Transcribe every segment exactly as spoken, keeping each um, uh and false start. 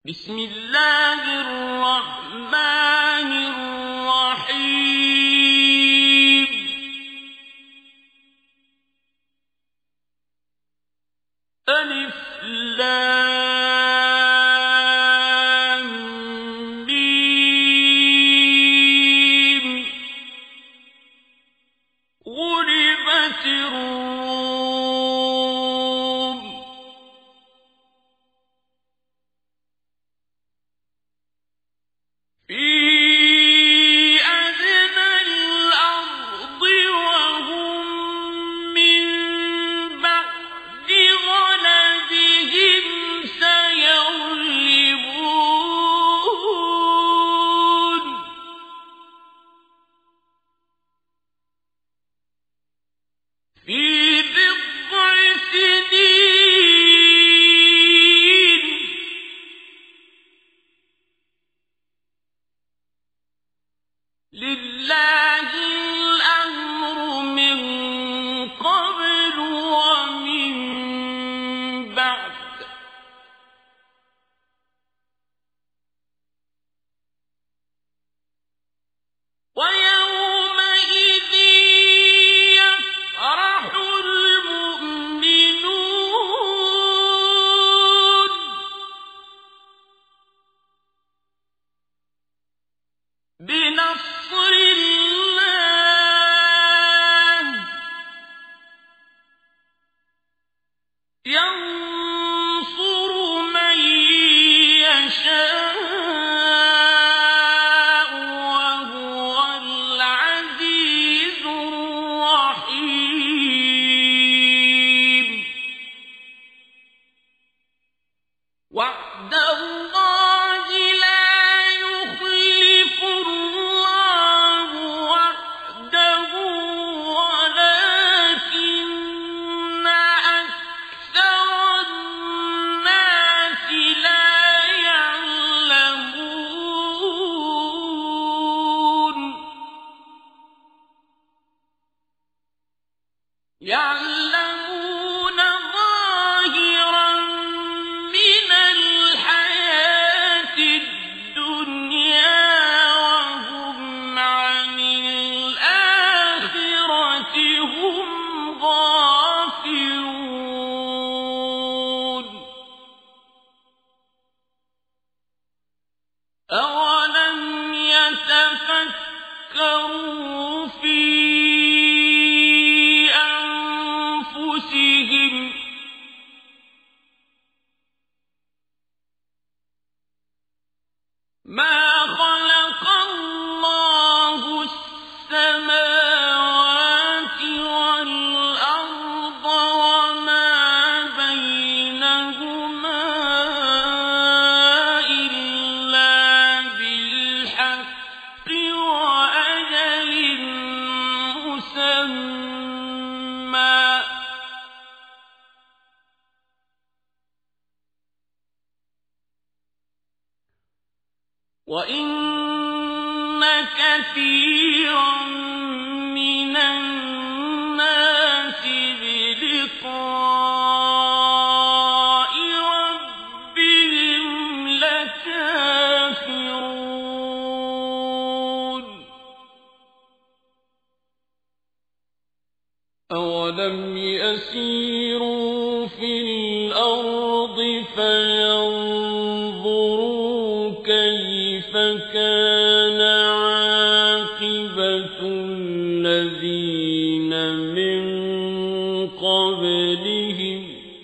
بسم الله الرحمن الرحيم ألف لام ميم غلبت الروم في أدنى الأرض وهم من بعد غلبهم سيغلبون في بضع سنين لله الأمر من قبل ومن بعد ويومئذ يفرح المؤمنون بنصر الله ينصر من يشاء وهو العزيز الرحيم وعد الله لا يخلف الله وعده ولكن أكثر الناس لا يعلمون يعلمون ظاهرا من الحياة الدنيا وهم عن الآخرة هم غافلون أولم يتفكروا في أنفسهم ما خلق الله السماوات والأرض وما بينهما إلا بالحق وأجل مسمى وَإِنَّ كَثِيرًا مِنَ النَّاسِ بِلِقَاءِ رَبِّهِمْ لَكَافِرُونَ أَوَلَمْ يَسِيرُوا فِي الْأَرْضِ فَيَنظُرُوا كَيْفَ كَانَ عَاقِبَةُ الَّذِينَ مِن قَبْلِهِمْ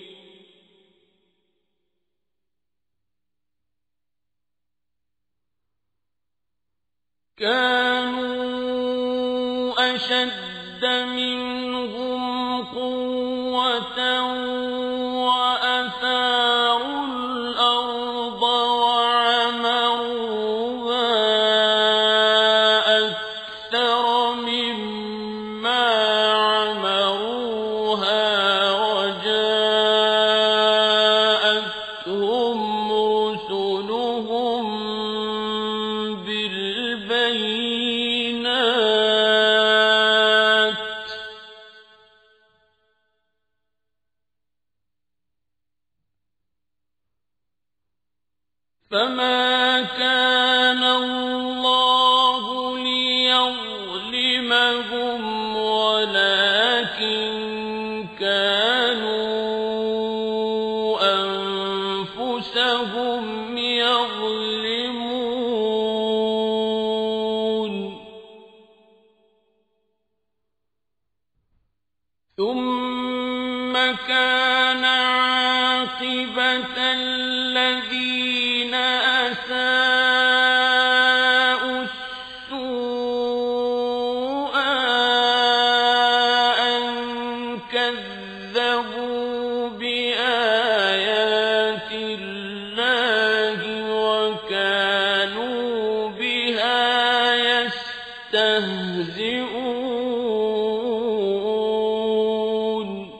كَانُوا أَشَدَّ مِنْهُمْ قُوَّةً وَأَثَارُوا الْأَرْضَ وَعَمَرُوهَا أَكْثَرَ مِمَّا عَمَرُوهَا وَجَاءَتْهُمْ رُسُلُهُم بِالْبَيِّنَاتِ فما كان الله ليظلمهم ولكن كانوا أنفسهم يظلمون ثم كان عاقبة الذين أساءوا السوء أن كذبوا بآيات الله وكانوا بها يستهزئون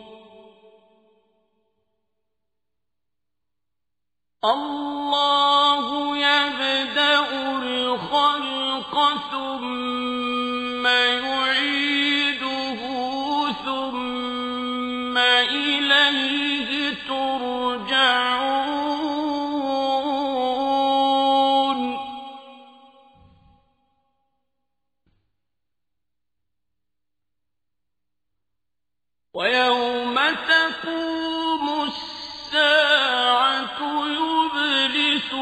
الله يبدأ الخلق ثم يعيده ثم إليه ترجعون ويوم تقوم الساعة يبلس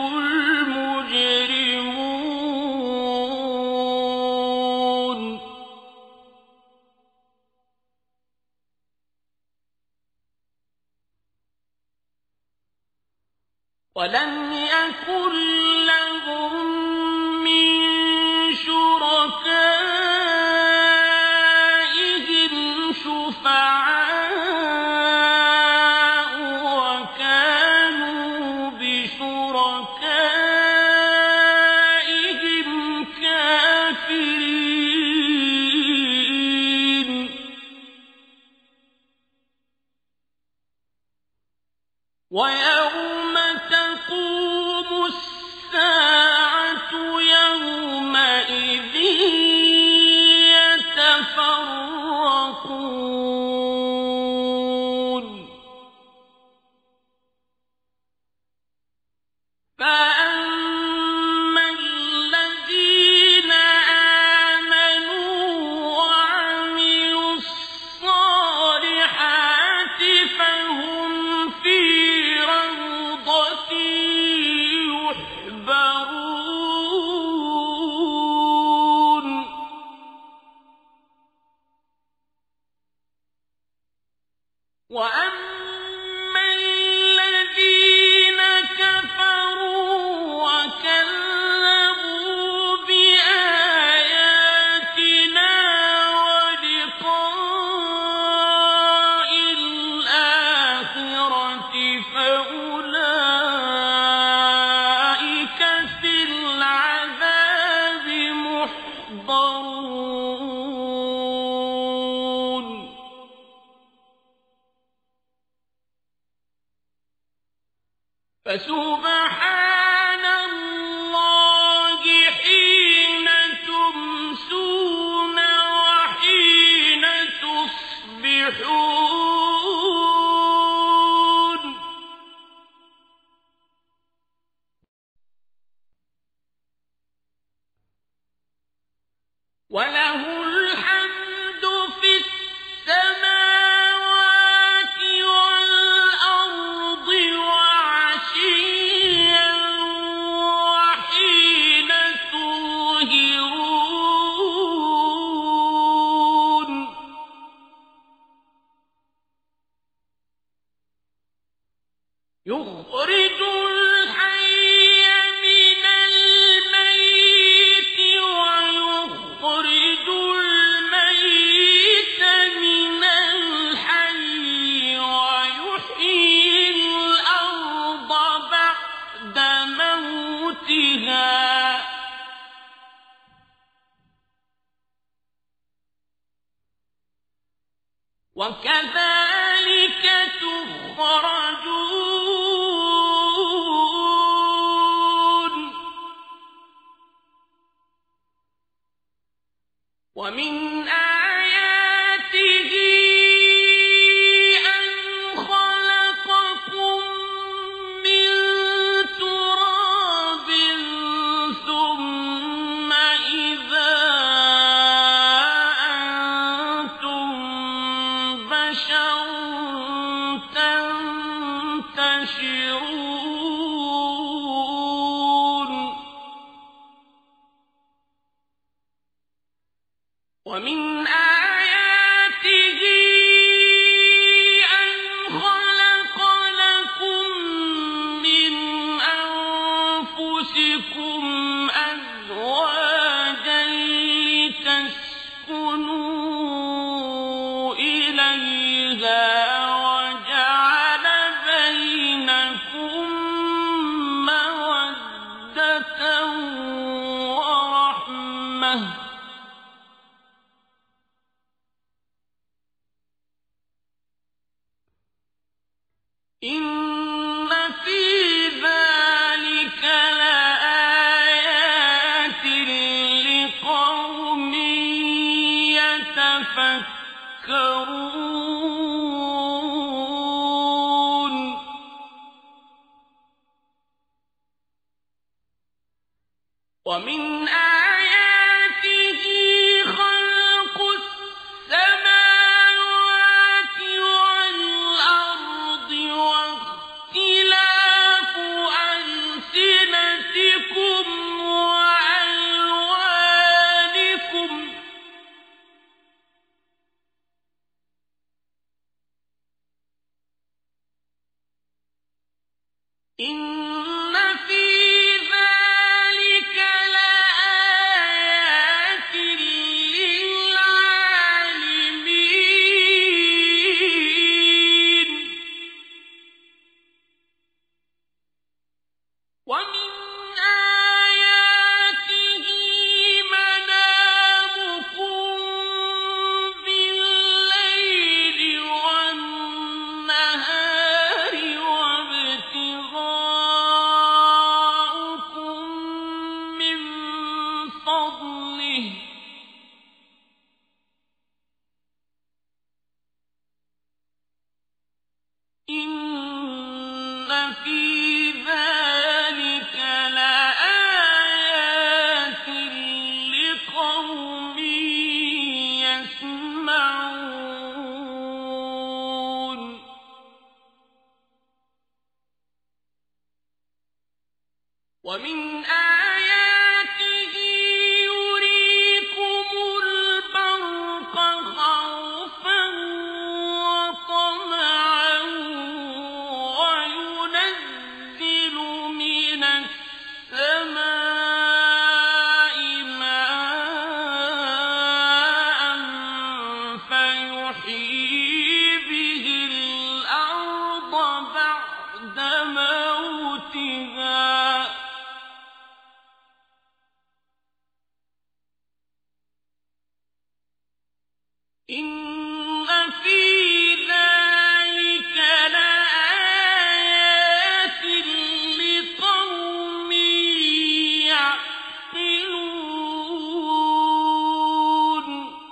المجرمون ولم يكن لهم من شركائهم شفعاء وكانوا بشركائهم كافرين ويوم تقوم الساعة يومئذ يتفرقون فأما الذين آمنوا وعملوا الصالحات فهم في روضة يحبرون وأما الذين كفروا وكذبوا بآياتنا ولقاء الآخرة فأولئك في العذاب محضرون فسبحان الله حين تمسون وحين تصبحون وله الحمد في السماوات والأرض وعشيا وحين تظهرون يخرج الحي من الميت ويخرج الميت من الحي ويحيي الأرض بعد موتها وكذلك تخرجون ومن آياته أن خلقكم من تراب ومن آياته أن خلق لكم من أنفسكم أزواجا لتسكنوا إليها وجعل بينكم مودة ورحمة إن في ذلك لآيات لقوم يتفكرون ومن آياته خلق السماوات والأرض واختلاف ألسنتكم وألوانكم إن في ذلك لآيات للعالمين ومن آياته منامكم بالليل والنهار وابتغاؤكم من فضله إن في ذلك لآيات لقوم يسمعون ومن آياته يريكم البرق خوفا وطمعا وينزل من السماء ماء فيحيي به الأرض بعد موتها إن في ذلك لآيات لقوم يعقلون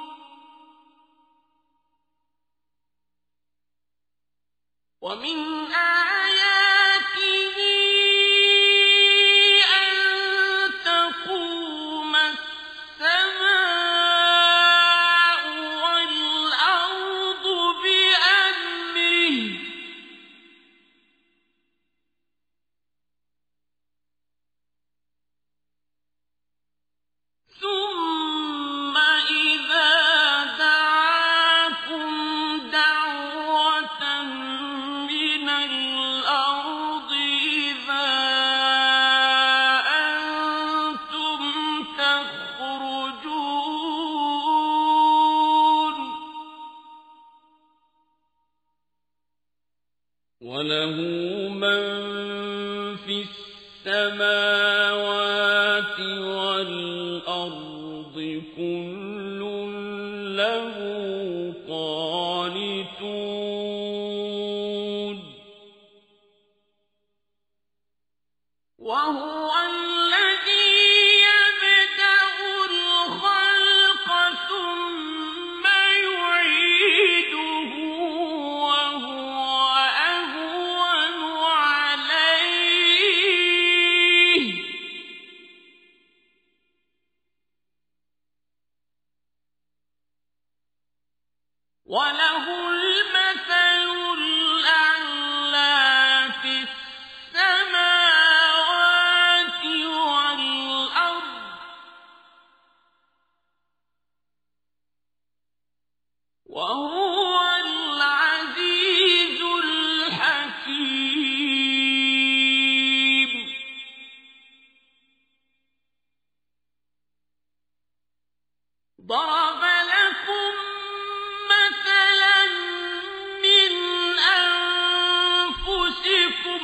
ومن آياته أن تقوم السماء والأرض بأمره ثم إذا دعاكم دعوة من الأرض إذا أنتم تخرجون وله من في السماوات والأرض كل له قانتون وهو الذي يبدأ الخلق ثم يعيده وهو أهون عليه وله المثل الأعلى في السماوات والأرض ضرب لكم مثلا من أنفسكم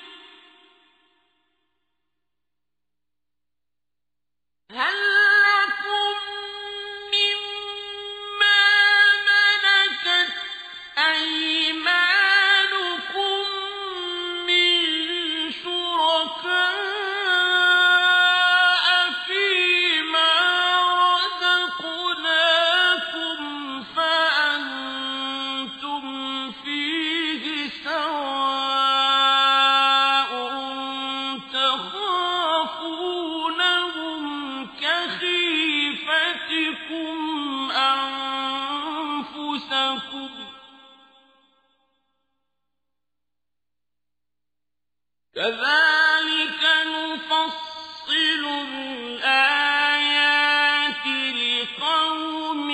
هل لكم مما ملكت أيمانكم من شركاء فيما رزقناكم فأنتم فيه سواء تخافونهم كخيفتكم أنفسكم كذلك نفصل الآيات لقوم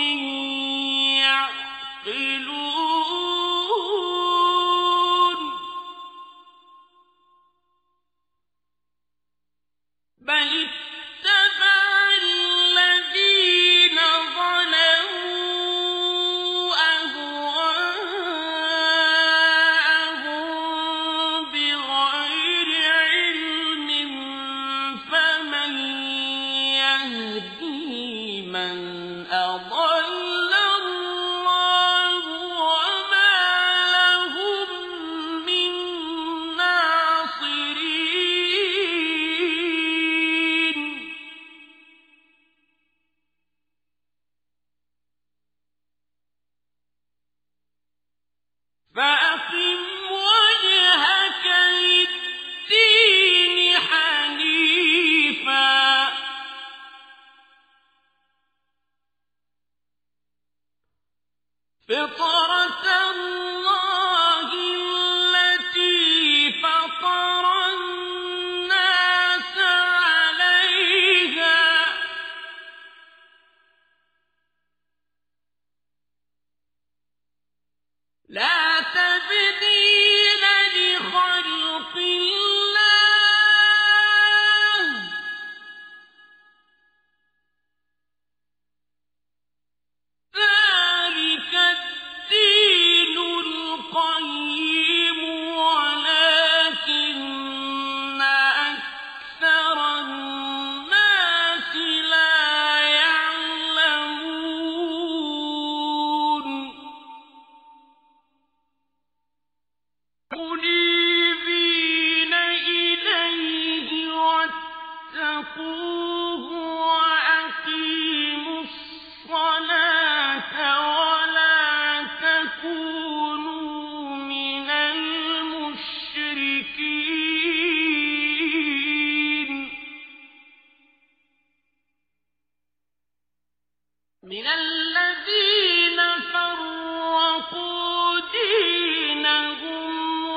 يعقلون بل اتبع الذين ظلموا أهواءهم بغير علم فمن يهدي من أضل الله وما لهم من ناصرين فأقم وجهك للدين حنيفا فطرة الله التي فطر الناس عليها لا تبديل لخلق الله ذلك الدين القيم ولكن أكثر الناس لا يعلمون منيبين إليه واتقوه وأقيموا الصلاة ولا تكونوا من المشركين من الذين فرقوا دينهم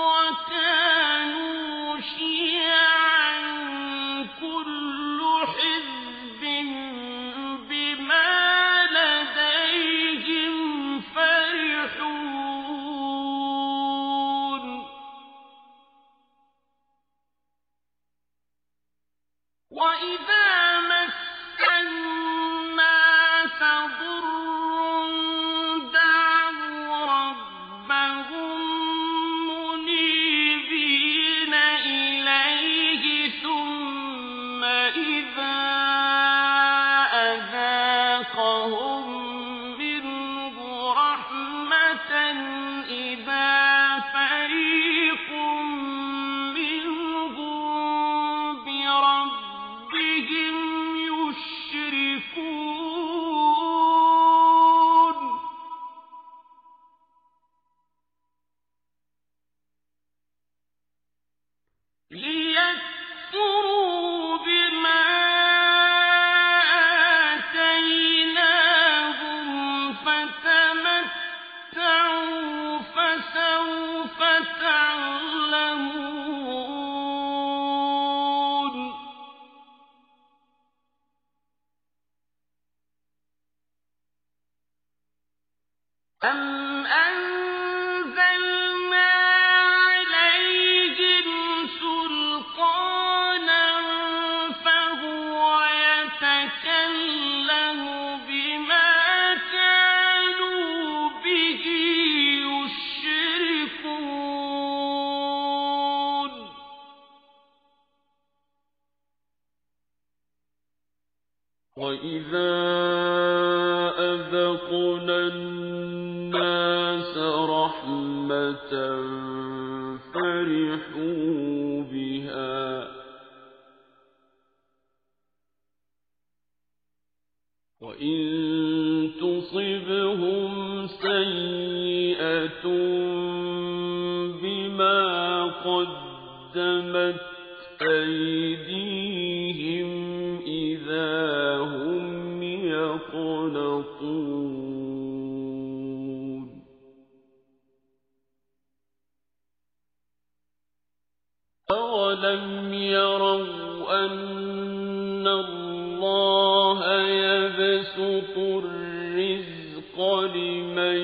وكانوا شيعا كل حزب بما لديهم فرحون وإذا مس الناس ضر دعوا ربهم منيبين إليه ثم إذا أذاقهم منه رحمة إذا فريق منهم بربهم يشركون ليكفروا بما آتيناهم فتمتعوا فسوف تعلمون أم أنزلنا عليهم سلطانا فهو يتكلم بما وَإِذَا أَذَقْنَا النَّاسَ رَحْمَةً فَرِحُوا بِهَا وَإِن تُصِبْهُمْ سَيِّئَةٌ بِمَا قَدَّمَتْ أَيْدِيهِمْ إِذَا هُمْ يَقْنَطُونَ أَوَلَمْ يَرَوْا أَنَّ اللَّهَ يَبْسُطُ الرِّزْقَ لِمَن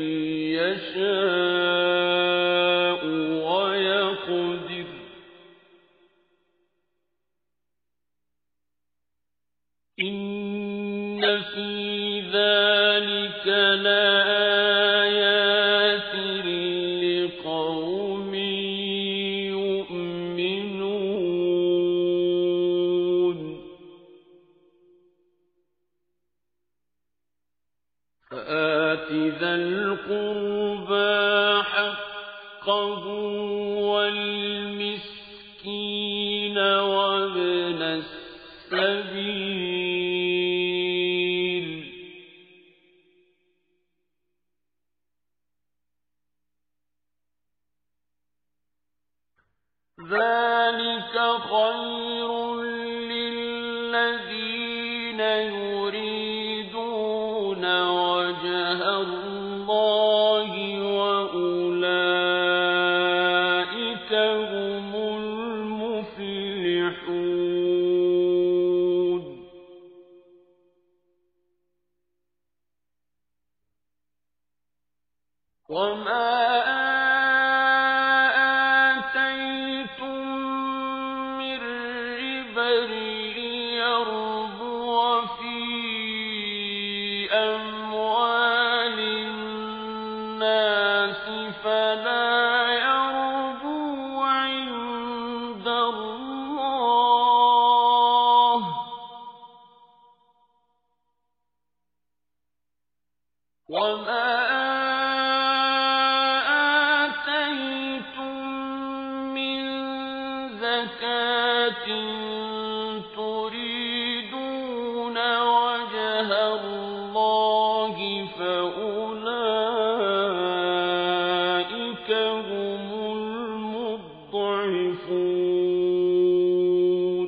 يَشَاءُ وَيَقْدِرُ إِنَّ فِي ذَلِكَ لَآيَاتٍ لِقَوْمٍ يُؤْمِنُونَ فَآتِ ذَا الْقُرْبَى حَقَّهُ وَالْمِسْكِينَ وَابْنَ السَّبِيلِ ذَلِكَ خَيْرٌ لِّلَّذِينَ يُرِيدُونَ وَجْهَ اللَّهِ وَأُولَٰئِكَ هُمُ الْمُفْلِحُونَ وَمَا آتَيْتُم مِّن رِّبًا لِّيَرْبُوَ فِي أَمْوَالِ النَّاسِ فَلَا يَرْبُو عِندَ اللَّهِ ۖ وَمَا آتَيْتُم مِّن زَكَاةٍ تُرِيدُونَ وَجْهَ اللَّهِ فَأُولَٰئِكَ هُمُ الْمُضْعِفُونَ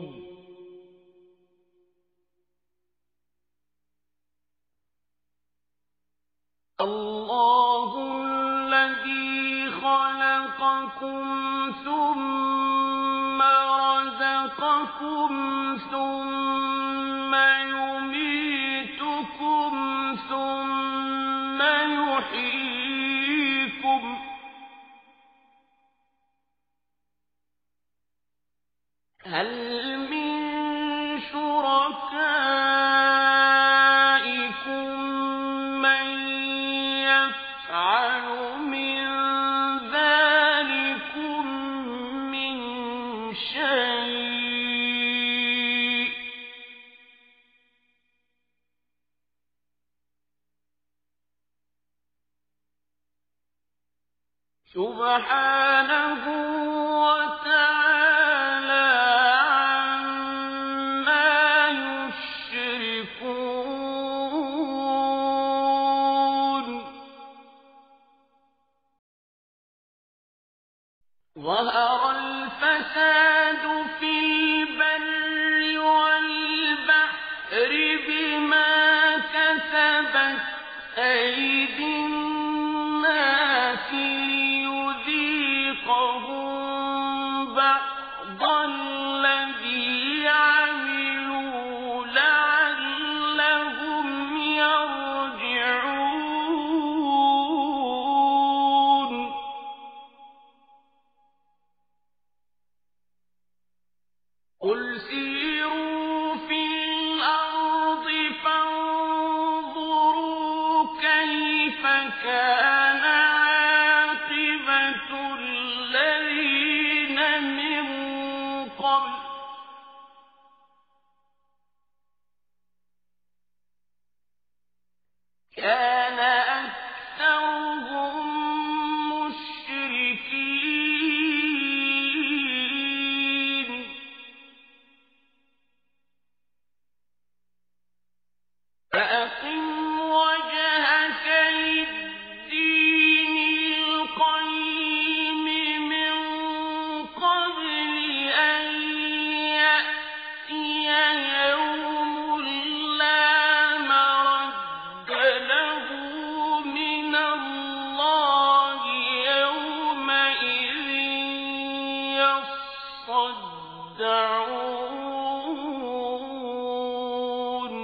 اللَّهُ الَّذِي خَلَقَكُمْ ثُمَّ رَزَقَكُمْ ثُمَّ يُمِيتُكُمْ ثُمَّ يُحْيِيكُمْ هَلْ مِن شُرَكَائِكُم مَّن يَفْعَلُ مِن ذَٰلِكُم مِّن شَيْءٍ سُبْحَانَهُ وَتَعَالَىٰ عَمَّا يُشْرِكُونَ ظَهَرَ الْفَسَادُ فِي الْبَرِّ وَالْبَحْرِ بِمَا كَسَبَتْ أَيْدِي النَّاسِ لِيُذِيقَهُم بَعْضَ الَّذِي عَمِلُوا لَعَلَّهُمْ يَرْجِعُونَ قُلْ سِيرُوا فِي الْأَرْضِ فَانظُرُوا كَيْفَ كان أكثرهم مشركين فأقم وجهك للدين القيم من قبل أن يأتي يوم لا مرد له من الله يومئذ يصدعون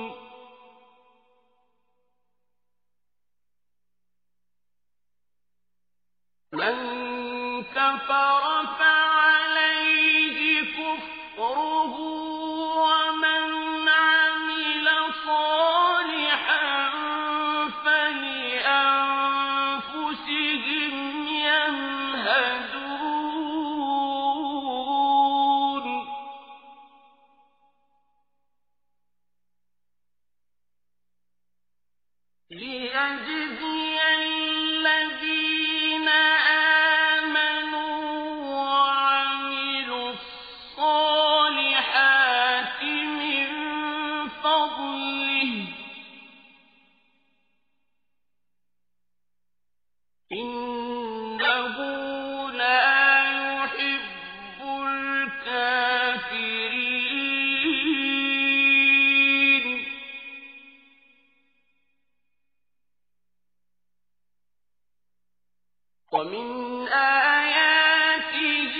من كفر فعليه كفره ومن عمل صالحا فلأنفسهم يمهدون ليجزي الذين آمنوا وعملوا الصالحات من فضله إنه لا يحب الكافرين ومن آياته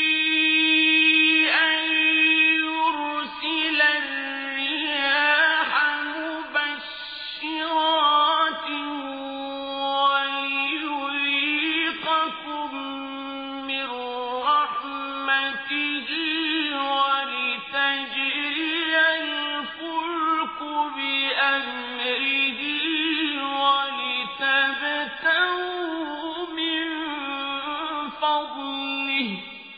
أن يرسل الرياح مبشرات وليذيقكم من رحمته ولتجري الفلك بأمره ولتبتغوا من فضله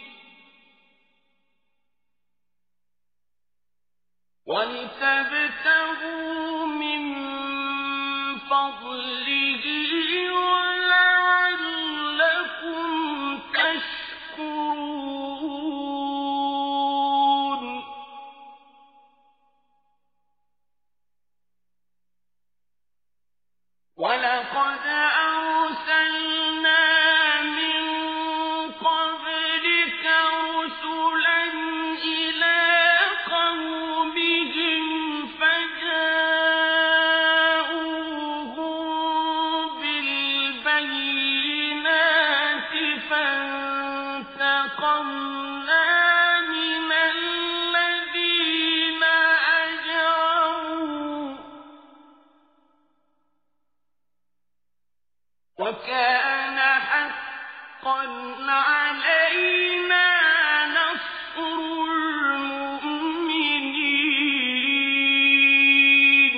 ولتبتغوا من فضله ولعلكم تشكرون ولقد أرسلنا من قبلك رسلا إلى قومهم فجاءوهم بالبينات فانتقمنا من الذين أجرموا وكان حقا علينا نصر المؤمنين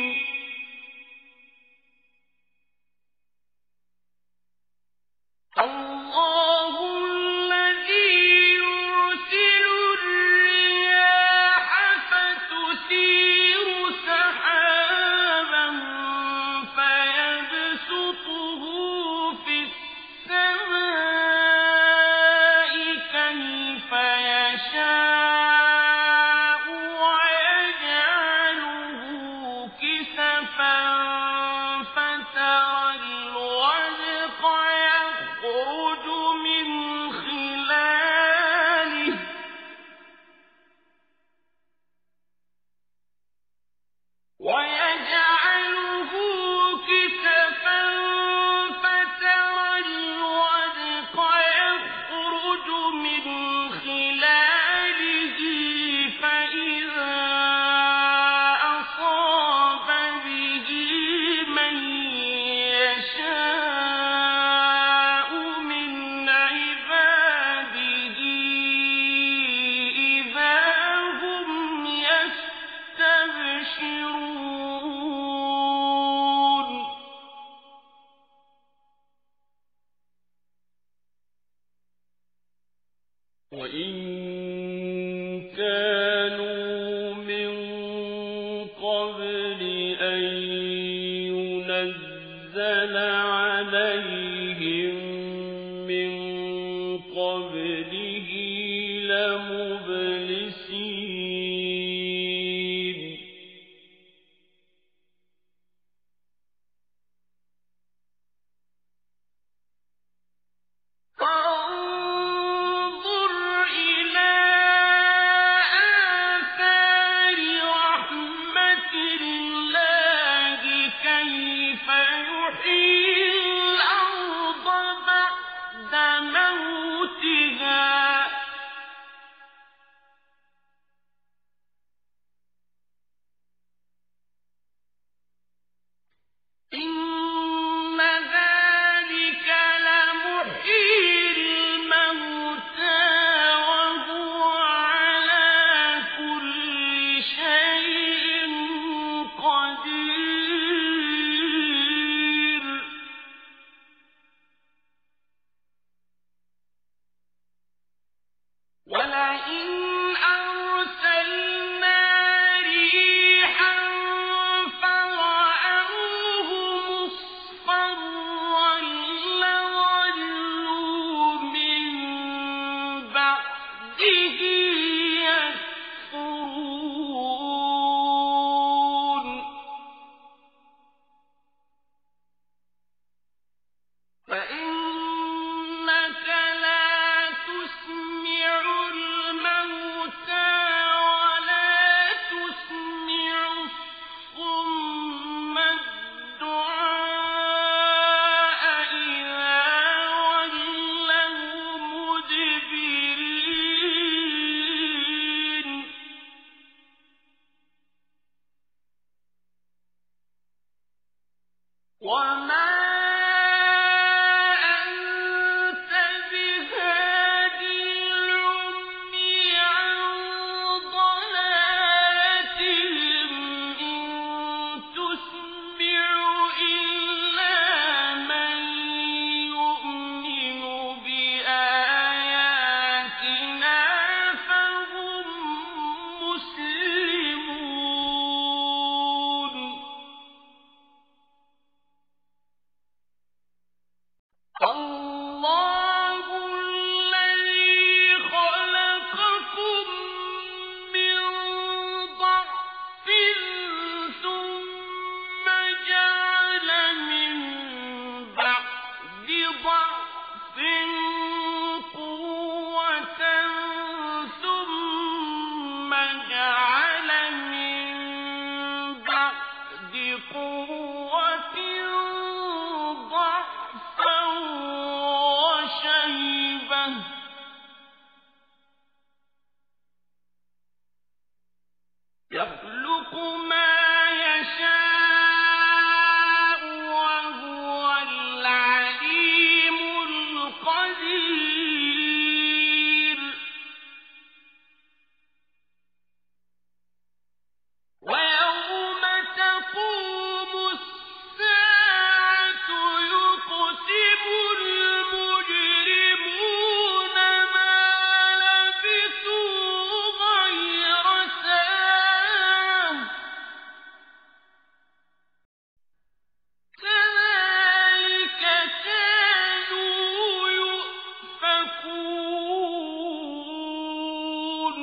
الله الذي يرسل الرياح فتثير سحابا فيبسطه في أنزل عليهم من قبله لمبلسين فانظر إلى آثار رحمة الله كيف يحيي الأرض بعد موتها إن ذلك لمحيي الموتى وهو على كل شيء قدير ولئن أرسلنا ريحا فرأوه مصفرا لظلوا من بعده يكفرون فإنك لا تسمع الموتى ولا تسمع الصم الدعاء إذا ولوا مدبرين وما أنت بهادي العمي عن ضلالتهم إن تسمع إلا من يؤمن بآياتنا فهم مسلمون الله الذي خلقكم من ضعف ثم جعل من بعد ضعف قوة ثم جعل من بعد قوة ضعفا وشيبة يخلق ما يشاء وهو العليم القدير ويوم تقوم الساعة يقسم المجرمون ما لبثوا غير ساعة كذلك كانوا يؤفكون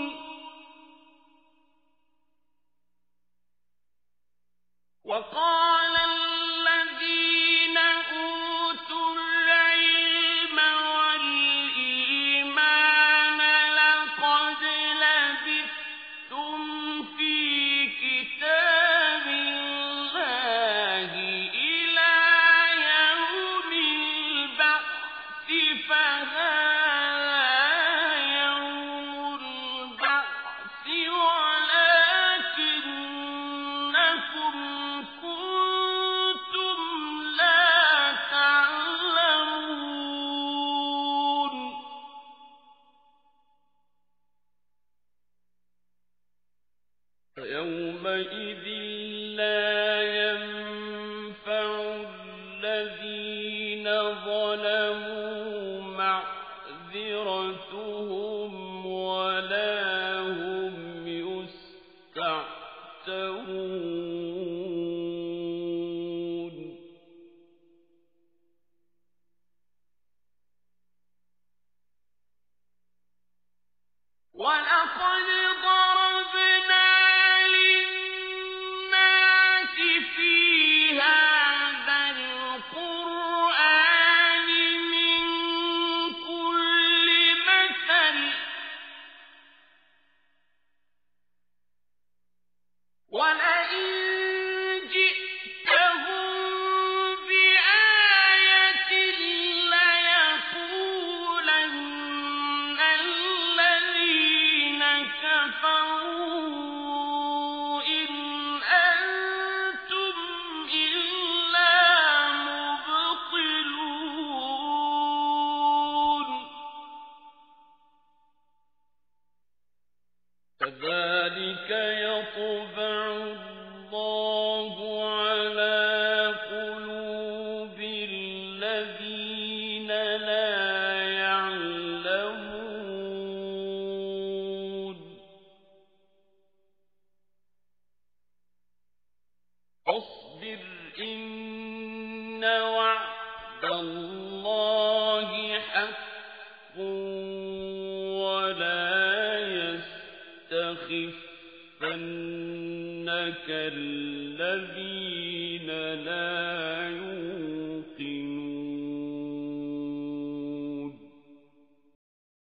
وقال الذين أوتوا العلم والإيمان لقد لبثتم في كتاب الله إلى يوم البعث فهذا يوم البعث ولكنكم كنتم لا تعلمون فيومئذ لا ينفع الذين ظلموا معذرتهم ولا هم يستعتبون فاصبر إن وعد الله حق ولا يستخفنك الذين